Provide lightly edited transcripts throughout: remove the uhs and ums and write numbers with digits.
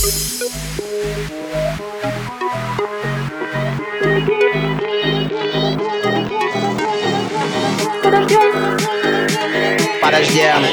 Подождем.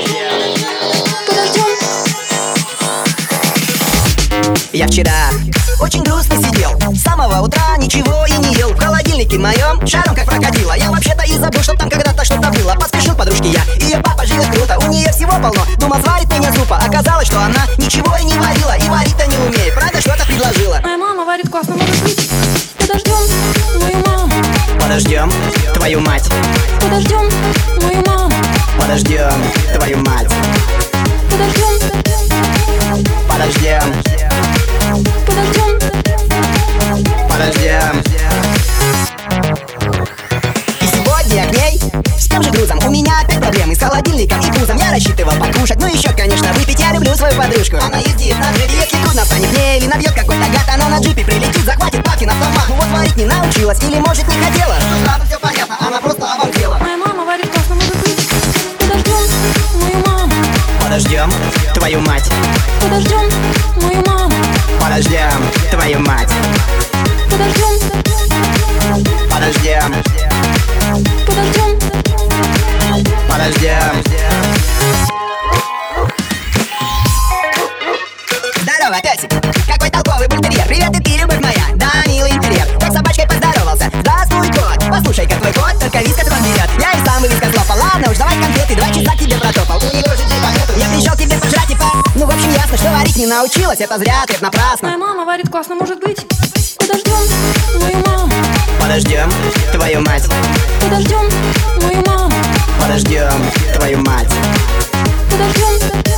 Я вчера очень грустно сидел, с самого утра ничего и не ел. В холодильнике моем шаром как прокатило. Я вообще-то и забыл, что там когда-то что-то было. Поспешил подружке я, ее папа живет круто, у нее всего полно. Думал, сварит мне супа, оказалось, что она ничего и не варила. И варить-то не умеет, правда, что-то предложила. Моя мама варит классно, может быть. Подождем мою маму. Подождем твою мать. Подождем мою маму. Подождем твою мать. Подождем. Подождем. Подождем. Подождем. И сегодня я к ней с тем же грузом. У меня опять проблемы с холодильником и пузом. Я рассчитывал покушать, ну еще, конечно, выпить. Я люблю свою подружку. Она ездит на джипе, если трудно станет мне. Или набьет какой-то гад, она на джипе прилетит, захватит папкин автомат. Ну вот варить не научилась, или может не хотела. Ну сразу все понятно, она просто обалдела. Моя мама варит классно, может быть. Подождем мою маму. Подождем твою мать. Подождем мою маму. Подождем твою мать. Подождем. Подождем. Подождем. Подождем. Здорово, песик! Какой толковый бультерьер! Привет, и ты, любовь моя! Да, милый интерьер! Как с собачкой поздоровался! Здравствуй, кот! Послушай, как твой кот только вискас вам берет! Я и сам вискас лопал! Ладно уж, давай конфеты, 2 часа к тебе протопал! У него же типа нету! Я пришел к тебе пожрать и Ну, в общем, ясно, что варить не научилась! Это зря, ответ напрасно! Моя мама варит классно, может быть. Подождем мою маму. Подождем твою мать! Подождем мою маму. Подождем твою мать! Подождем.